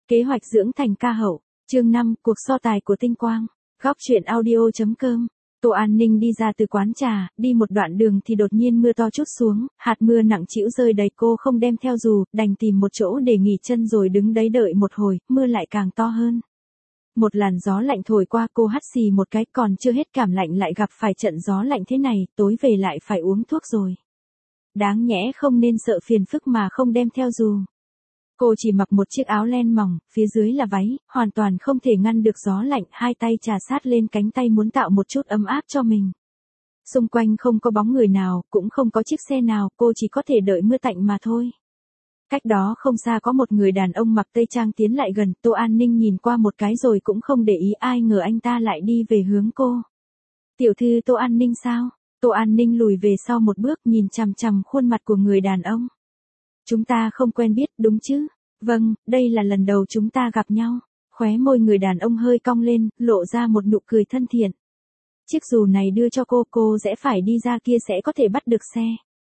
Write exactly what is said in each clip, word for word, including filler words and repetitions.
Kế hoạch dưỡng thành ca hậu, chương năm, cuộc so tài của tinh quang, góc truyện audio.com. Tô An Ninh đi ra từ quán trà, đi một đoạn đường thì đột nhiên mưa to trút xuống, hạt mưa nặng trĩu rơi đầy, cô không đem theo dù, đành tìm một chỗ để nghỉ chân rồi đứng đấy đợi một hồi, mưa lại càng to hơn. Một làn gió lạnh thổi qua, cô hắt xì một cái, còn chưa hết cảm lạnh lại gặp phải trận gió lạnh thế này, tối về lại phải uống thuốc rồi. Đáng nhẽ không nên sợ phiền phức mà không đem theo dù. Cô chỉ mặc một chiếc áo len mỏng, phía dưới là váy, hoàn toàn không thể ngăn được gió lạnh, hai tay chà sát lên cánh tay muốn tạo một chút ấm áp cho mình. Xung quanh không có bóng người nào, cũng không có chiếc xe nào, cô chỉ có thể đợi mưa tạnh mà thôi. Cách đó không xa có một người đàn ông mặc tây trang tiến lại gần, Tô An Ninh nhìn qua một cái rồi cũng không để ý, ai ngờ anh ta lại đi về hướng cô. Tiểu thư Tô An Ninh sao? Tô An Ninh lùi về sau một bước, nhìn chằm chằm khuôn mặt của người đàn ông. Chúng ta không quen biết, đúng chứ? Vâng, đây là lần đầu chúng ta gặp nhau. Khóe môi người đàn ông hơi cong lên, lộ ra một nụ cười thân thiện. Chiếc dù này đưa cho cô, cô sẽ phải đi ra kia sẽ có thể bắt được xe.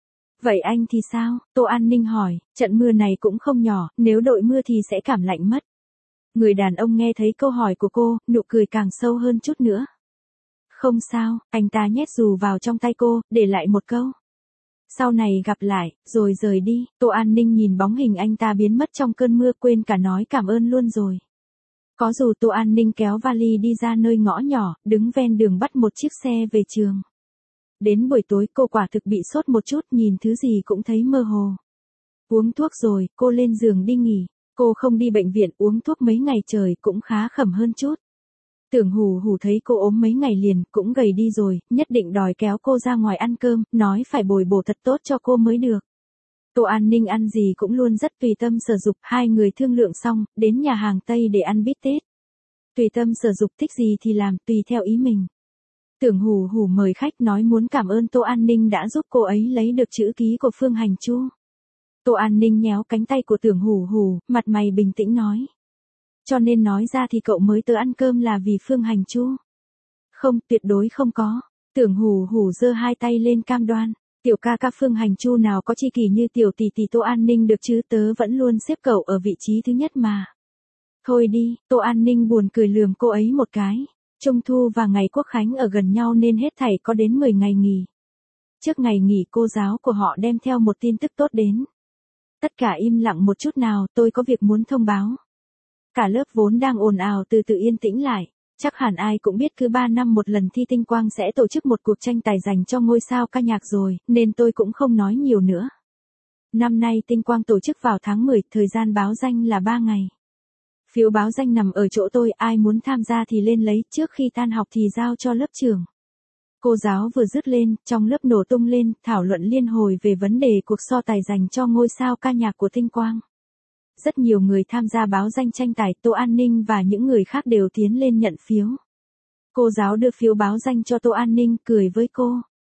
Vậy anh thì sao? Tô An Ninh hỏi, trận mưa này cũng không nhỏ, nếu đội mưa thì sẽ cảm lạnh mất. Người đàn ông nghe thấy câu hỏi của cô, nụ cười càng sâu hơn chút nữa. Không sao, anh ta nhét dù vào trong tay cô, để lại một câu. Sau này gặp lại, rồi rời đi. Tô An Ninh nhìn bóng hình anh ta biến mất trong cơn mưa, quên cả nói cảm ơn luôn rồi. Có dù Tô An Ninh kéo vali đi ra nơi ngõ nhỏ, đứng ven đường bắt một chiếc xe về trường. Đến buổi tối cô quả thực bị sốt một chút, nhìn thứ gì cũng thấy mơ hồ. Uống thuốc rồi, cô lên giường đi nghỉ. Cô không đi bệnh viện, uống thuốc mấy ngày trời cũng khá khẩm hơn chút. Tưởng Hủ Hủ thấy cô ốm mấy ngày liền, cũng gầy đi rồi, nhất định đòi kéo cô ra ngoài ăn cơm, nói phải bồi bổ thật tốt cho cô mới được. Tô An Ninh ăn gì cũng luôn rất tùy tâm sở dục, hai người thương lượng xong, đến nhà hàng Tây để ăn bít tết. Tùy tâm sở dục, thích gì thì làm, tùy theo ý mình. Tưởng Hủ Hủ mời khách, nói muốn cảm ơn Tô An Ninh đã giúp cô ấy lấy được chữ ký của Phương Hành Chu. Tô An Ninh nhéo cánh tay của Tưởng Hủ Hủ, mặt mày bình tĩnh nói. Cho nên nói ra thì cậu mới tới ăn cơm là vì Phương Hành Chu. Không, tuyệt đối không có. Tưởng Hủ Hủ giơ hai tay lên cam đoan. Tiểu ca ca Phương Hành Chu nào có chi kỷ như tiểu tỷ tỷ Tô An Ninh được chứ, tớ vẫn luôn xếp cậu ở vị trí thứ nhất mà. Thôi đi, Tô An Ninh buồn cười lườm cô ấy một cái. Trung thu và ngày Quốc khánh ở gần nhau nên hết thảy có đến mười ngày nghỉ. Trước ngày nghỉ cô giáo của họ đem theo một tin tức tốt đến. Tất cả im lặng một chút nào, tôi có việc muốn thông báo. Cả lớp vốn đang ồn ào từ từ yên tĩnh lại. Chắc hẳn ai cũng biết cứ ba năm một lần thi Tinh Quang sẽ tổ chức một cuộc tranh tài dành cho ngôi sao ca nhạc rồi, nên tôi cũng không nói nhiều nữa. Năm nay Tinh Quang tổ chức vào tháng mười, thời gian báo danh là ba ngày. Phiếu báo danh nằm ở chỗ tôi, ai muốn tham gia thì lên lấy, trước khi tan học thì giao cho lớp trưởng. Cô giáo vừa dứt lên, trong lớp nổ tung lên, thảo luận liên hồi về vấn đề cuộc so tài dành cho ngôi sao ca nhạc của Tinh Quang. Rất nhiều người tham gia báo danh tranh tài, Tô An Ninh và những người khác đều tiến lên nhận phiếu. Cô giáo đưa phiếu báo danh cho Tô An Ninh, cười với cô.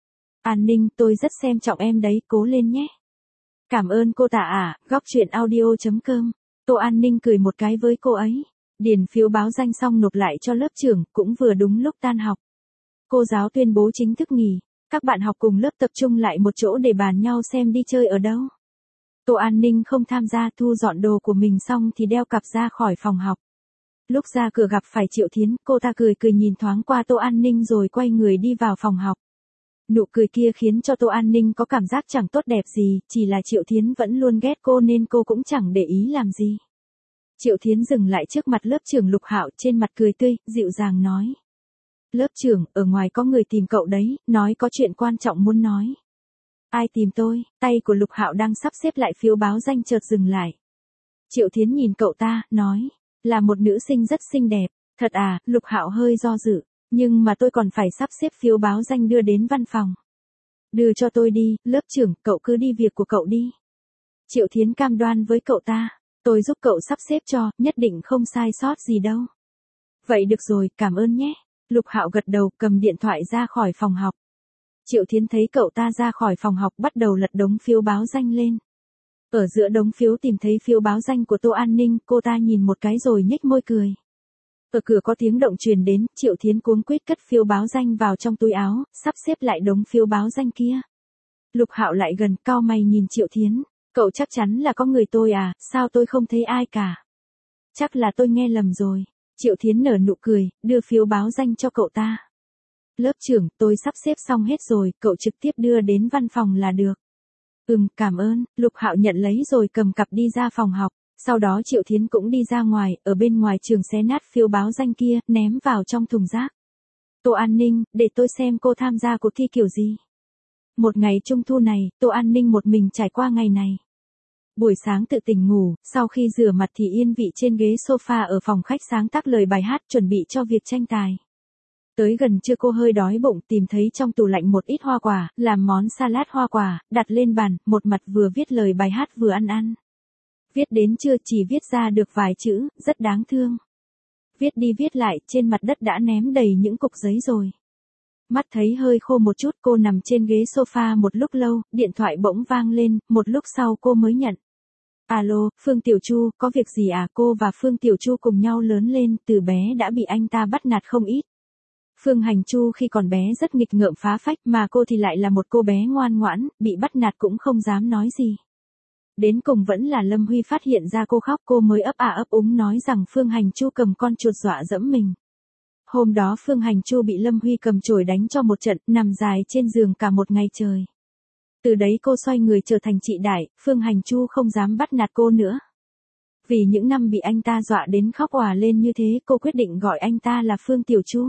An Ninh, tôi rất xem trọng em đấy, cố lên nhé. Cảm ơn cô tạ ạ, góc truyện audio.com. Tô An Ninh cười một cái với cô ấy. Điền phiếu báo danh xong nộp lại cho lớp trưởng, cũng vừa đúng lúc tan học. Cô giáo tuyên bố chính thức nghỉ. Các bạn học cùng lớp tập trung lại một chỗ để bàn nhau xem đi chơi ở đâu. Tô An Ninh không tham gia, thu dọn đồ của mình xong thì đeo cặp ra khỏi phòng học. Lúc ra cửa gặp phải Triệu Thiến, cô ta cười cười nhìn thoáng qua Tô An Ninh rồi quay người đi vào phòng học. Nụ cười kia khiến cho Tô An Ninh có cảm giác chẳng tốt đẹp gì, chỉ là Triệu Thiến vẫn luôn ghét cô nên cô cũng chẳng để ý làm gì. Triệu Thiến dừng lại trước mặt lớp trưởng Lục Hạo, trên mặt cười tươi, dịu dàng nói. Lớp trưởng, ở ngoài có người tìm cậu đấy, nói có chuyện quan trọng muốn nói. Ai tìm tôi? Tay của Lục Hạo đang sắp xếp lại phiếu báo danh chợt dừng lại. Triệu Thiến nhìn cậu ta, nói, là một nữ sinh rất xinh đẹp. Thật à? Lục Hạo hơi do dự, nhưng mà tôi còn phải sắp xếp phiếu báo danh đưa đến văn phòng. Đưa cho tôi đi, lớp trưởng, cậu cứ đi việc của cậu đi. Triệu Thiến cam đoan với cậu ta, tôi giúp cậu sắp xếp cho, nhất định không sai sót gì đâu. Vậy được rồi, cảm ơn nhé. Lục Hạo gật đầu, cầm điện thoại ra khỏi phòng học. Triệu Thiến thấy cậu ta ra khỏi phòng học, bắt đầu lật đống phiếu báo danh lên. Ở giữa đống phiếu tìm thấy phiếu báo danh của Tô An Ninh, cô ta nhìn một cái rồi nhếch môi cười. Ở cửa có tiếng động truyền đến, Triệu Thiến cuống quýt cất phiếu báo danh vào trong túi áo, sắp xếp lại đống phiếu báo danh kia. Lục Hạo lại gần, cau mày nhìn Triệu Thiến, cậu chắc chắn là có người tôi à, sao tôi không thấy ai cả. Chắc là tôi nghe lầm rồi. Triệu Thiến nở nụ cười, đưa phiếu báo danh cho cậu ta. Lớp trưởng, tôi sắp xếp xong hết rồi, cậu trực tiếp đưa đến văn phòng là được. Ừm, cảm ơn, Lục Hạo nhận lấy rồi cầm cặp đi ra phòng học. Sau đó Triệu Thiến cũng đi ra ngoài, ở bên ngoài trường xé nát phiếu báo danh kia, ném vào trong thùng rác. Tô An Ninh, để tôi xem cô tham gia cuộc thi kiểu gì. Một ngày trung thu này, Tô An Ninh một mình trải qua ngày này. Buổi sáng tự tỉnh ngủ, sau khi rửa mặt thì yên vị trên ghế sofa ở phòng khách sáng tác lời bài hát chuẩn bị cho việc tranh tài. Tới gần trưa cô hơi đói bụng, tìm thấy trong tủ lạnh một ít hoa quả, làm món salad hoa quả, đặt lên bàn, một mặt vừa viết lời bài hát vừa ăn ăn. Viết đến trưa chỉ viết ra được vài chữ, rất đáng thương. Viết đi viết lại, trên mặt đất đã ném đầy những cục giấy rồi. Mắt thấy hơi khô một chút, cô nằm trên ghế sofa một lúc lâu, điện thoại bỗng vang lên, một lúc sau cô mới nhận. Alo, Phương Tiểu Chu, có việc gì à? Cô và Phương Tiểu Chu cùng nhau lớn lên, từ bé đã bị anh ta bắt nạt không ít. Phương Hành Chu khi còn bé rất nghịch ngợm phá phách, mà cô thì lại là một cô bé ngoan ngoãn, bị bắt nạt cũng không dám nói gì. Đến cùng vẫn là Lâm Huy phát hiện ra cô khóc, cô mới ấp à ấp úng nói rằng Phương Hành Chu cầm con chuột dọa dẫm mình. Hôm đó Phương Hành Chu bị Lâm Huy cầm chổi đánh cho một trận, nằm dài trên giường cả một ngày trời. Từ đấy cô xoay người trở thành chị đại, Phương Hành Chu không dám bắt nạt cô nữa. Vì những năm bị anh ta dọa đến khóc òa lên như thế, cô quyết định gọi anh ta là Phương Tiểu Chu.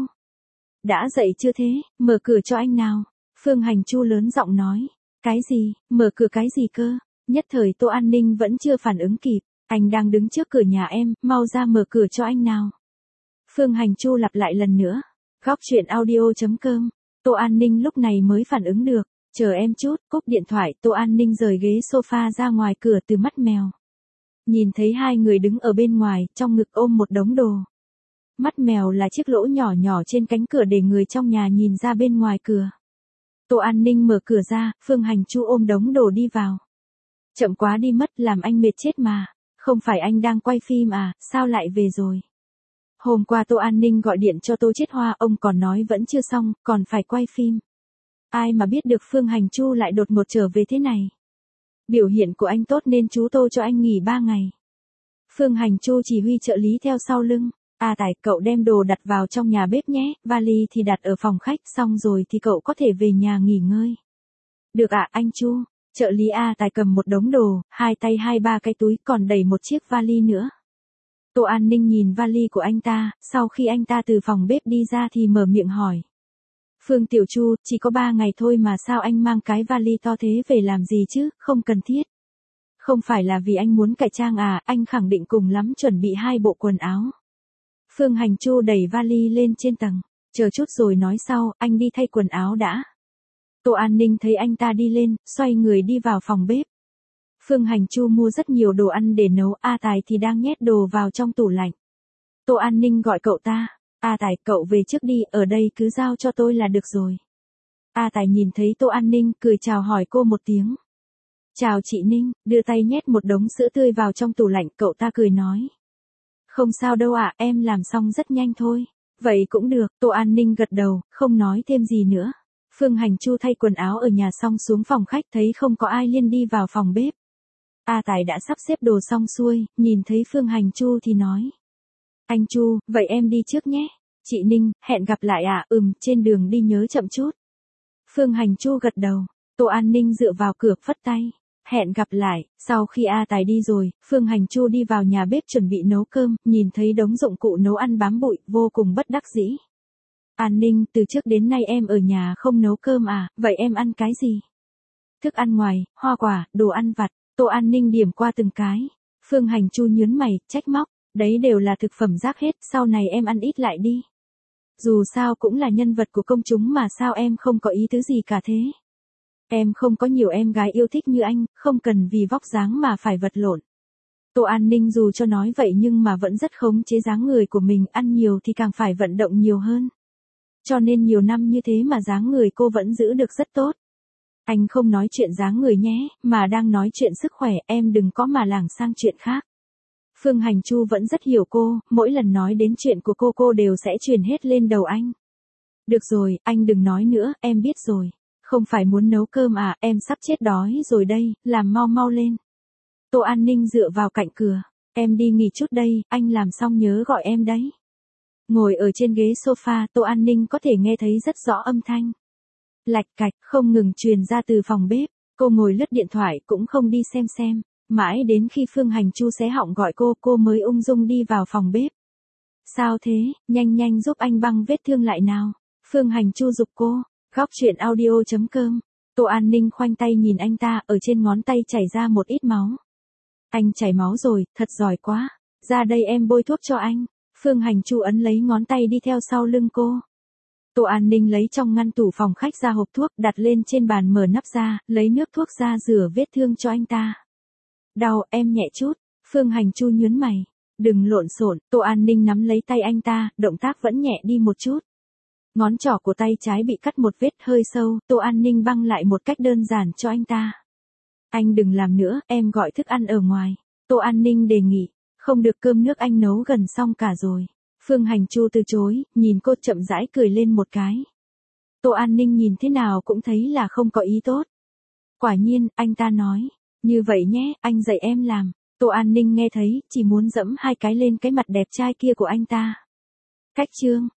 Đã dậy chưa thế, mở cửa cho anh nào. Phương Hành Chu lớn giọng nói. Cái gì, mở cửa cái gì cơ? Nhất thời Tô An Ninh vẫn chưa phản ứng kịp. Anh đang đứng trước cửa nhà em, mau ra mở cửa cho anh nào. Phương Hành Chu lặp lại lần nữa. Góc chuyện audio chấm com. Tô An Ninh lúc này mới phản ứng được. Chờ em chút, cúp điện thoại, Tô An Ninh rời ghế sofa ra ngoài cửa từ mắt mèo. Nhìn thấy hai người đứng ở bên ngoài, trong ngực ôm một đống đồ. Mắt mèo là chiếc lỗ nhỏ nhỏ trên cánh cửa để người trong nhà nhìn ra bên ngoài cửa. Tô An Ninh mở cửa ra, Phương Hành Chu ôm đống đồ đi vào. Chậm quá đi mất, làm anh mệt chết mà. Không phải anh đang quay phim à, sao lại về rồi? Hôm qua Tô An Ninh gọi điện cho Tô Chiết Hoa, ông còn nói vẫn chưa xong, còn phải quay phim. Ai mà biết được Phương Hành Chu lại đột ngột trở về thế này. Biểu hiện của anh tốt nên chú Tô cho anh nghỉ ba ngày. Phương Hành Chu chỉ huy trợ lý theo sau lưng. À Tài, cậu đem đồ đặt vào trong nhà bếp nhé, vali thì đặt ở phòng khách, xong rồi thì cậu có thể về nhà nghỉ ngơi. Được ạ, anh Chu. Trợ lý A Tài cầm một đống đồ, hai tay hai ba cái túi, còn đầy một chiếc vali nữa. Tô An Ninh nhìn vali của anh ta, sau khi anh ta từ phòng bếp đi ra thì mở miệng hỏi. Phương Tiểu Chu, chỉ có ba ngày thôi mà sao anh mang cái vali to thế về làm gì chứ, không cần thiết. Không phải là vì anh muốn cải trang à, anh khẳng định cùng lắm chuẩn bị hai bộ quần áo. Phương Hành Chu đẩy vali lên trên tầng. Chờ chút rồi nói sau, anh đi thay quần áo đã. Tô An Ninh thấy anh ta đi lên, xoay người đi vào phòng bếp. Phương Hành Chu mua rất nhiều đồ ăn để nấu, A Tài thì đang nhét đồ vào trong tủ lạnh. Tô An Ninh gọi cậu ta. A Tài, cậu về trước đi, ở đây cứ giao cho tôi là được rồi. A Tài nhìn thấy Tô An Ninh, cười chào hỏi cô một tiếng. Chào chị Ninh, đưa tay nhét một đống sữa tươi vào trong tủ lạnh, cậu ta cười nói. Không sao đâu ạ, à, em làm xong rất nhanh thôi. Vậy cũng được, Tô An Ninh gật đầu, không nói thêm gì nữa. Phương Hành Chu thay quần áo ở nhà xong xuống phòng khách, thấy không có ai liền đi vào phòng bếp. A Tài đã sắp xếp đồ xong xuôi, nhìn thấy Phương Hành Chu thì nói. Anh Chu, vậy em đi trước nhé. Chị Ninh, hẹn gặp lại ạ, à? Ừm, trên đường đi nhớ chậm chút. Phương Hành Chu gật đầu, Tô An Ninh dựa vào cửa phất tay. Hẹn gặp lại, sau khi A Tài đi rồi, Phương Hành Chu đi vào nhà bếp chuẩn bị nấu cơm, nhìn thấy đống dụng cụ nấu ăn bám bụi, vô cùng bất đắc dĩ. An Ninh, từ trước đến nay em ở nhà không nấu cơm à, vậy em ăn cái gì? Thức ăn ngoài, hoa quả, đồ ăn vặt, Tô An Ninh điểm qua từng cái. Phương Hành Chu nhớn mày, trách móc, đấy đều là thực phẩm rác hết, sau này em ăn ít lại đi. Dù sao cũng là nhân vật của công chúng mà sao em không có ý tứ gì cả thế? Em không có nhiều em gái yêu thích như anh, không cần vì vóc dáng mà phải vật lộn. Tô An Ninh dù cho nói vậy nhưng mà vẫn rất khống chế dáng người của mình, ăn nhiều thì càng phải vận động nhiều hơn. Cho nên nhiều năm như thế mà dáng người cô vẫn giữ được rất tốt. Anh không nói chuyện dáng người nhé, mà đang nói chuyện sức khỏe, em đừng có mà lảng sang chuyện khác. Phương Hành Chu vẫn rất hiểu cô, mỗi lần nói đến chuyện của cô cô đều sẽ truyền hết lên đầu anh. Được rồi, anh đừng nói nữa, em biết rồi. Không phải muốn nấu cơm à, em sắp chết đói rồi đây, làm mau mau lên. Tô An Ninh dựa vào cạnh cửa. Em đi nghỉ chút đây, anh làm xong nhớ gọi em đấy. Ngồi ở trên ghế sofa, Tô An Ninh có thể nghe thấy rất rõ âm thanh. Lạch cạch, không ngừng truyền ra từ phòng bếp. Cô ngồi lướt điện thoại cũng không đi xem xem. Mãi đến khi Phương Hành Chu xé họng gọi cô, cô mới ung dung đi vào phòng bếp. Sao thế, nhanh nhanh giúp anh băng vết thương lại nào. Phương Hành Chu giục cô. Góc chuyện audio chấm com. Tô An Ninh khoanh tay nhìn anh ta, ở trên ngón tay chảy ra một ít máu. Anh chảy máu rồi, thật giỏi quá. Ra đây em bôi thuốc cho anh. Phương Hành Chu ấn lấy ngón tay đi theo sau lưng cô. Tô An Ninh lấy trong ngăn tủ phòng khách ra hộp thuốc, đặt lên trên bàn, mở nắp ra, lấy nước thuốc ra rửa vết thương cho anh ta. Đau, em nhẹ chút. Phương Hành Chu nhướng mày. Đừng lộn xộn. Tô An Ninh nắm lấy tay anh ta, động tác vẫn nhẹ đi một chút. Ngón trỏ của tay trái bị cắt một vết hơi sâu, Tô An Ninh băng lại một cách đơn giản cho anh ta. Anh đừng làm nữa, em gọi thức ăn ở ngoài. Tô An Ninh đề nghị. Không được, cơm nước anh nấu gần xong cả rồi. Phương Hành Chu từ chối, nhìn cô chậm rãi cười lên một cái. Tô An Ninh nhìn thế nào cũng thấy là không có ý tốt. Quả nhiên, anh ta nói. Như vậy nhé, anh dạy em làm. Tô An Ninh nghe thấy, chỉ muốn dẫm hai cái lên cái mặt đẹp trai kia của anh ta. Cách chương.